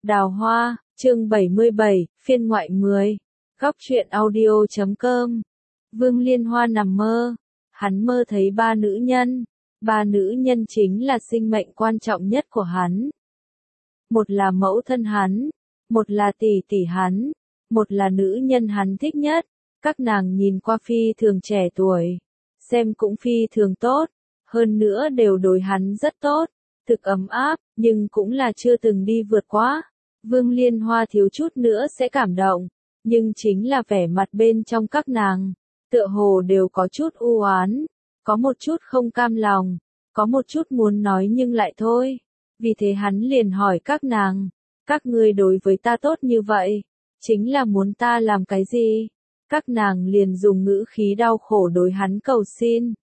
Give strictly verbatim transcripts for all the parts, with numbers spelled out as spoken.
Đào Hoa, chương bảy mươi bảy, phiên ngoại mười. Góc truyện audio chấm com. Vương Liên Hoa nằm mơ. Hắn mơ thấy ba nữ nhân. Ba nữ nhân chính là sinh mệnh quan trọng nhất của hắn. Một là mẫu thân hắn. Một là tỷ tỷ hắn. Một là nữ nhân hắn thích nhất. Các nàng nhìn qua phi thường trẻ tuổi. Xem cũng phi thường tốt. Hơn nữa đều đối hắn rất tốt. Thực ấm áp, nhưng cũng là chưa từng đi vượt quá. Vương Liên Hoa thiếu chút nữa sẽ cảm động, nhưng chính là vẻ mặt bên trong các nàng, tựa hồ đều có chút u oán, có một chút không cam lòng, có một chút muốn nói nhưng lại thôi. Vì thế hắn liền hỏi các nàng, các ngươi đối với ta tốt như vậy, chính là muốn ta làm cái gì? Các nàng liền dùng ngữ khí đau khổ đối hắn cầu xin.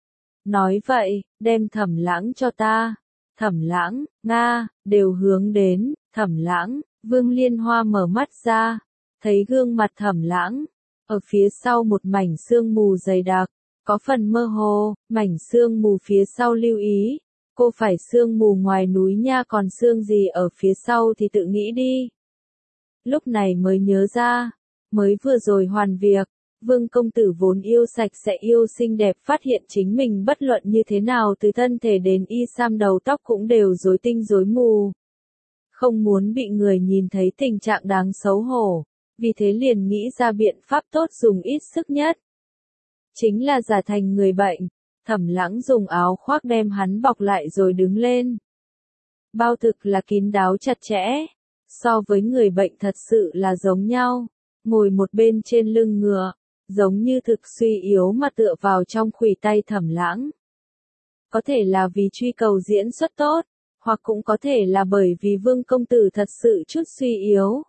Nói vậy, đem Thẩm Lãng cho ta. Thẩm Lãng, Nga, đều hướng đến, Thẩm Lãng. Vương Liên Hoa mở mắt ra, thấy gương mặt Thẩm Lãng, ở phía sau một mảnh sương mù dày đặc, có phần mơ hồ, mảnh sương mù phía sau lưu ý, cô phải sương mù ngoài núi nha, còn sương gì ở phía sau thì tự nghĩ đi. Lúc này mới nhớ ra, mới vừa rồi hoàn việc, Vương công tử vốn yêu sạch sẽ yêu xinh đẹp phát hiện chính mình bất luận như thế nào từ thân thể đến y sam đầu tóc cũng đều rối tinh rối mù. Không muốn bị người nhìn thấy tình trạng đáng xấu hổ, vì thế liền nghĩ ra biện pháp tốt dùng ít sức nhất. Chính là giả thành người bệnh, Thẩm Lãng dùng áo khoác đem hắn bọc lại rồi đứng lên. Bao thực là kín đáo chặt chẽ, so với người bệnh thật sự là giống nhau, ngồi một bên trên lưng ngựa, giống như thực suy yếu mà tựa vào trong khuỷu tay Thẩm Lãng. Có thể là vì truy cầu diễn xuất tốt, hoặc cũng có thể là bởi vì Vương công tử thật sự chút suy yếu.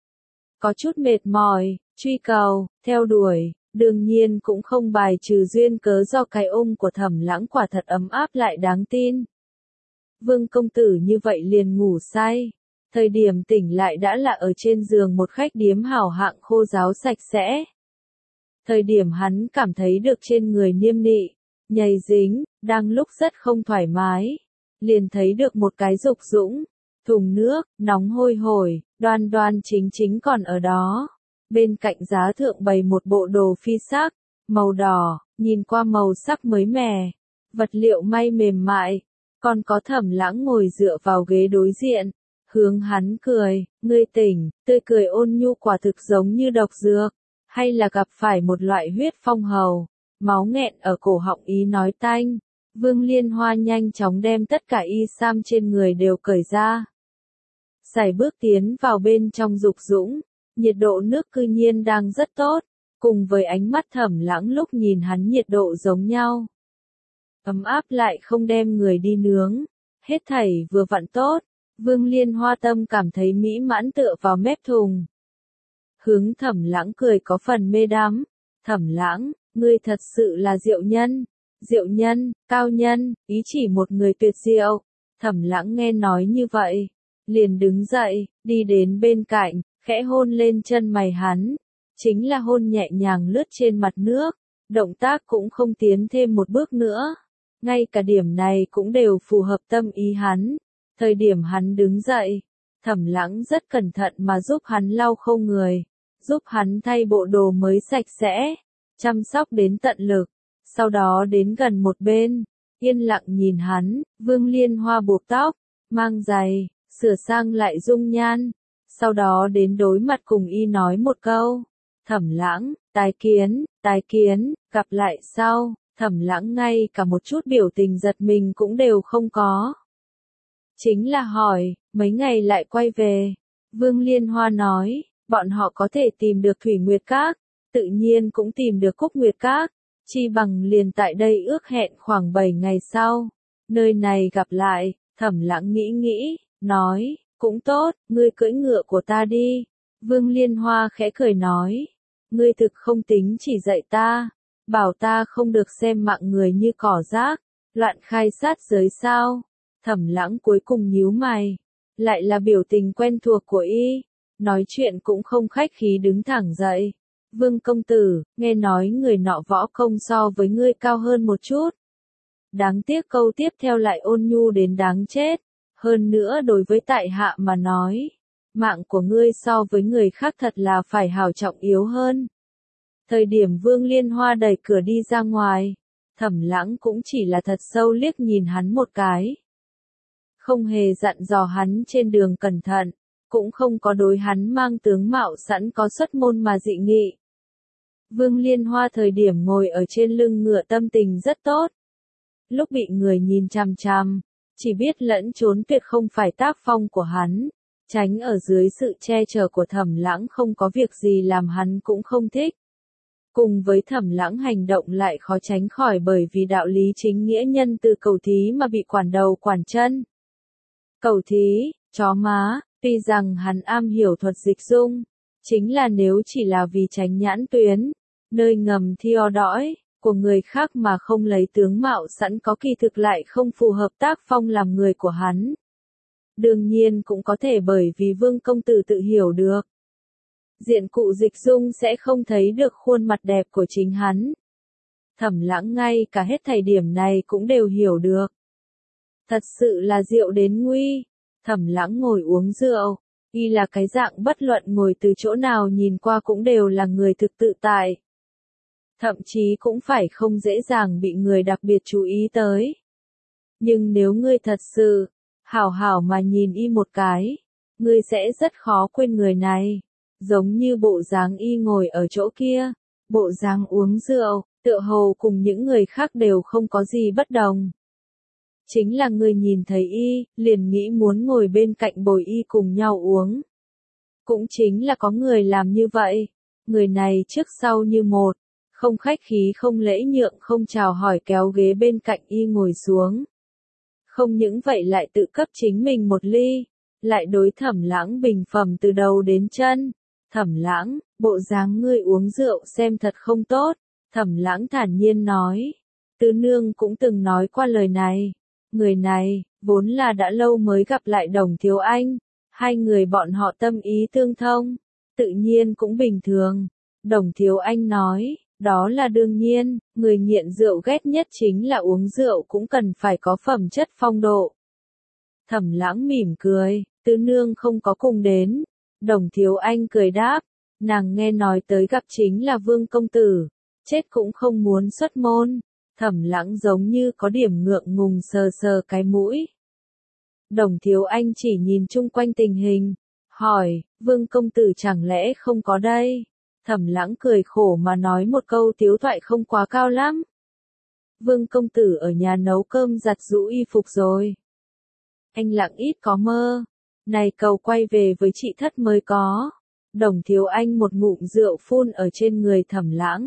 Có chút mệt mỏi, truy cầu, theo đuổi, đương nhiên cũng không bài trừ duyên cớ do cái ôm của Thẩm Lãng quả thật ấm áp lại đáng tin. Vương công tử như vậy liền ngủ say, thời điểm tỉnh lại đã là ở trên giường một khách điếm hảo hạng khô ráo sạch sẽ. Thời điểm hắn cảm thấy được trên người niêm nị, nhầy dính, đang lúc rất không thoải mái. Liền thấy được một cái dục dũng, thùng nước, nóng hôi hổi, đoan đoan chính chính còn ở đó. Bên cạnh giá thượng bày một bộ đồ phi sắc, màu đỏ, nhìn qua màu sắc mới mẻ, vật liệu may mềm mại, còn có Thẩm Lãng ngồi dựa vào ghế đối diện, hướng hắn cười, ngươi tỉnh, tươi cười ôn nhu quả thực giống như độc dược, hay là gặp phải một loại huyết phong hầu, máu nghẹn ở cổ họng ý nói tanh. Vương Liên Hoa nhanh chóng đem tất cả y sam trên người đều cởi ra. Sải bước tiến vào bên trong dục dũng, nhiệt độ nước cư nhiên đang rất tốt, cùng với ánh mắt Thẩm Lãng lúc nhìn hắn nhiệt độ giống nhau. Ấm áp lại không đem người đi nướng, hết thảy vừa vặn tốt, Vương Liên Hoa tâm cảm thấy mỹ mãn tựa vào mép thùng. Hướng Thẩm Lãng cười có phần mê đắm, Thẩm Lãng, ngươi thật sự là diệu nhân. Diệu nhân, cao nhân, ý chỉ một người tuyệt diệu. Thẩm Lãng nghe nói như vậy, liền đứng dậy, đi đến bên cạnh, khẽ hôn lên chân mày hắn. Chính là hôn nhẹ nhàng lướt trên mặt nước, động tác cũng không tiến thêm một bước nữa. Ngay cả điểm này cũng đều phù hợp tâm ý hắn. Thời điểm hắn đứng dậy, Thẩm Lãng rất cẩn thận mà giúp hắn lau khô người, giúp hắn thay bộ đồ mới sạch sẽ, chăm sóc đến tận lực. Sau đó đến gần một bên, yên lặng nhìn hắn, Vương Liên Hoa buộc tóc, mang giày, sửa sang lại dung nhan. Sau đó đến đối mặt cùng y nói một câu, Thẩm Lãng, tái kiến, tái kiến, gặp lại sau. Thẩm Lãng ngay cả một chút biểu tình giật mình cũng đều không có. Chính là hỏi, mấy ngày lại quay về. Vương Liên Hoa nói, bọn họ có thể tìm được Thủy Nguyệt Các, tự nhiên cũng tìm được Cúc Nguyệt Các. Chi bằng liền tại đây ước hẹn khoảng bảy ngày sau. Nơi này gặp lại, Thẩm Lãng nghĩ nghĩ, nói, cũng tốt, ngươi cưỡi ngựa của ta đi. Vương Liên Hoa khẽ cười nói, ngươi thực không tính chỉ dạy ta, bảo ta không được xem mạng người như cỏ rác, loạn khai sát giới sao. Thẩm Lãng cuối cùng nhíu mày, lại là biểu tình quen thuộc của y, nói chuyện cũng không khách khí đứng thẳng dậy. Vương công tử, nghe nói người nọ võ công so với ngươi cao hơn một chút. Đáng tiếc câu tiếp theo lại ôn nhu đến đáng chết. Hơn nữa đối với tại hạ mà nói, Mạng của ngươi so với người khác thật là phải hào trọng yếu hơn. Thời điểm Vương Liên Hoa đẩy cửa đi ra ngoài, Thẩm Lãng cũng chỉ là thật sâu liếc nhìn hắn một cái. Không hề dặn dò hắn trên đường cẩn thận, cũng không có đối hắn mang tướng mạo sẵn có xuất môn mà dị nghị. Vương Liên Hoa thời điểm ngồi ở trên lưng ngựa tâm tình rất tốt. Lúc bị người nhìn chằm chằm, chỉ biết lẫn trốn tuyệt không phải tác phong của hắn, tránh ở dưới sự che chở của Thẩm Lãng không có việc gì làm hắn cũng không thích. Cùng với Thẩm Lãng hành động lại khó tránh khỏi bởi vì đạo lý chính nghĩa nhân từ cầu thí mà bị quản đầu quản chân. Cầu thí, chó má, tuy rằng hắn am hiểu thuật dịch dung, chính là nếu chỉ là vì tránh nhãn tuyến, nơi ngầm theo dõi của người khác mà không lấy tướng mạo sẵn có kỳ thực lại không phù hợp tác phong làm người của hắn. Đương nhiên cũng có thể bởi vì Vương công tử tự hiểu được. Diện cụ dịch dung sẽ không thấy được khuôn mặt đẹp của chính hắn. Thẩm Lãng ngay cả hết thảy điểm này cũng đều hiểu được. Thật sự là rượu đến nguy. Thẩm Lãng ngồi uống rượu, y là cái dạng bất luận ngồi từ chỗ nào nhìn qua cũng đều là người thực tự tại. Thậm chí cũng phải không dễ dàng bị người đặc biệt chú ý tới. Nhưng nếu ngươi thật sự, hảo hảo mà nhìn y một cái, ngươi sẽ rất khó quên người này. Giống như bộ dáng y ngồi ở chỗ kia, bộ dáng uống rượu, tựa hồ cùng những người khác đều không có gì bất đồng. Chính là người nhìn thấy y, liền nghĩ muốn ngồi bên cạnh bồi y cùng nhau uống. Cũng chính là có người làm như vậy, người này trước sau như một, không khách khí không lễ nhượng không chào hỏi kéo ghế bên cạnh y ngồi xuống. Không những vậy lại tự cấp chính mình một ly, lại đối Thẩm Lãng bình phẩm từ đầu đến chân. Thẩm Lãng, bộ dáng ngươi uống rượu xem thật không tốt. Thẩm Lãng thản nhiên nói. Tứ nương cũng từng nói qua lời này. Người này, vốn là đã lâu mới gặp lại Đồng Thiếu Anh. Hai người bọn họ tâm ý tương thông. Tự nhiên cũng bình thường. Đồng Thiếu Anh nói, đó là đương nhiên, người nghiện rượu ghét nhất chính là uống rượu cũng cần phải có phẩm chất phong độ. Thẩm Lãng mỉm cười, tứ nương không có cùng đến. Đồng Thiếu Anh cười đáp, nàng nghe nói tới gặp chính là Vương công tử, chết cũng không muốn xuất môn. Thẩm Lãng giống như có điểm ngượng ngùng sờ sờ cái mũi. Đồng Thiếu Anh chỉ nhìn chung quanh tình hình, hỏi, Vương công tử chẳng lẽ không có đây? Thẩm Lãng cười khổ mà nói một câu tiếu thoại không quá cao lắm. Vương công tử ở nhà nấu cơm giặt giũ y phục rồi. Anh Lặng ít có mơ. Này cầu quay về với chị thất mới có. Đồng Thiếu Anh một ngụm rượu phun ở trên người Thẩm Lãng.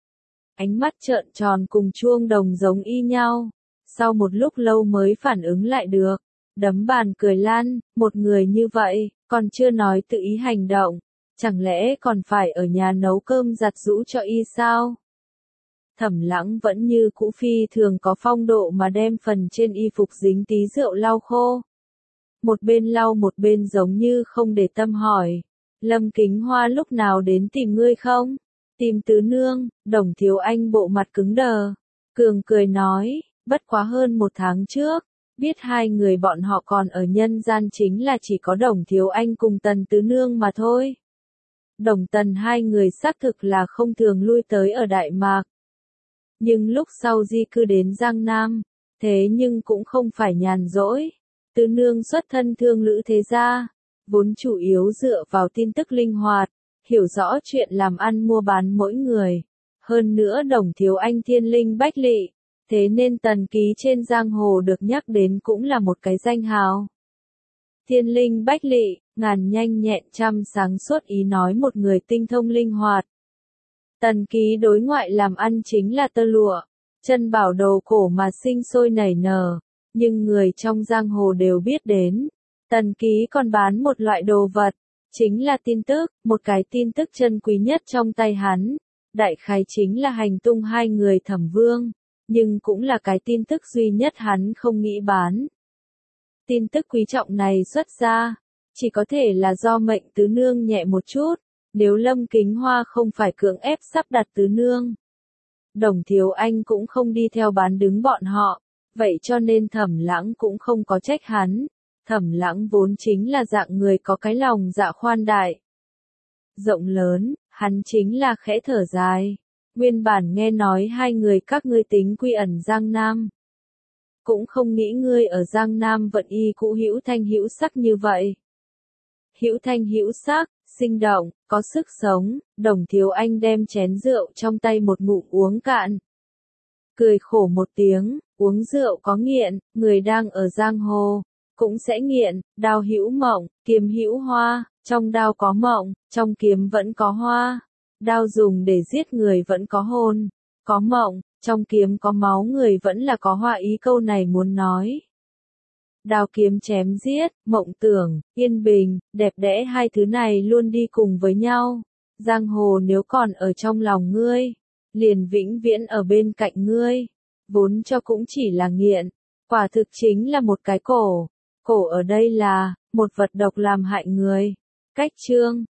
Ánh mắt trợn tròn cùng chuông đồng giống y nhau. Sau một lúc lâu mới phản ứng lại được. Đấm bàn cười lan, một người như vậy, còn chưa nói tự ý hành động. Chẳng lẽ còn phải ở nhà nấu cơm giặt giũ cho y sao? Thẩm Lãng vẫn như cũ phi thường có phong độ mà đem phần trên y phục dính tí rượu lau khô. Một bên lau một bên giống như không để tâm hỏi. Lâm Kính Hoa lúc nào đến tìm ngươi không? Tìm tứ nương. Đồng Thiếu Anh bộ mặt cứng đờ. Cường cười nói, bất quá hơn một tháng trước. Biết hai người bọn họ còn ở nhân gian chính là chỉ có Đồng Thiếu Anh cùng Tần tứ nương mà thôi. Đồng Tần hai người xác thực là không thường lui tới ở Đại Mạc. Nhưng lúc sau di cư đến Giang Nam, thế nhưng cũng không phải nhàn rỗi. Tứ nương xuất thân thương lữ thế gia, vốn chủ yếu dựa vào tin tức linh hoạt, hiểu rõ chuyện làm ăn mua bán mỗi người. Hơn nữa Đồng Thiếu Anh thiên linh bách lị, thế nên Tần ký trên giang hồ được nhắc đến cũng là một cái danh hào. Thiên linh bách lị, ngàn nhanh nhẹn trăm sáng suốt ý nói một người tinh thông linh hoạt. Tần ký đối ngoại làm ăn chính là tơ lụa, chân bảo đồ cổ mà sinh sôi nảy nở, nhưng người trong giang hồ đều biết đến. Tần ký còn bán một loại đồ vật, chính là tin tức, một cái tin tức chân quý nhất trong tay hắn. Đại khái chính là hành tung hai người Thẩm Vương, nhưng cũng là cái tin tức duy nhất hắn không nghĩ bán. Tin tức quý trọng này xuất ra, chỉ có thể là do mệnh tứ nương nhẹ một chút, nếu Lâm Kính Hoa không phải cưỡng ép sắp đặt tứ nương. Đồng Thiếu Anh cũng không đi theo bán đứng bọn họ, vậy cho nên Thẩm Lãng cũng không có trách hắn. Thẩm Lãng vốn chính là dạng người có cái lòng dạ khoan đại, rộng lớn, hắn chính là khẽ thở dài. Nguyên bản nghe nói hai người các ngươi tính quy ẩn Giang Nam, cũng không nghĩ ngươi ở Giang Nam vận y cũ hữu thanh hữu sắc như vậy. Hữu thanh hữu sắc, sinh động, có sức sống. Đồng Thiếu Anh đem chén rượu trong tay một ngụm uống cạn. Cười khổ một tiếng, uống rượu có nghiện, người đang ở giang hồ, cũng sẽ nghiện. Đao hữu mộng, kiếm hữu hoa, trong đao có mộng, trong kiếm vẫn có hoa. Đao dùng để giết người vẫn có hồn, có mộng, trong kiếm có máu người vẫn là có hoa, ý câu này muốn nói. Đao kiếm chém giết, mộng tưởng, yên bình, đẹp đẽ hai thứ này luôn đi cùng với nhau. Giang hồ nếu còn ở trong lòng ngươi, liền vĩnh viễn ở bên cạnh ngươi. Vốn cho cũng chỉ là nghiện, quả thực chính là một cái cổ. Cổ ở đây là, một vật độc làm hại người. Cách chương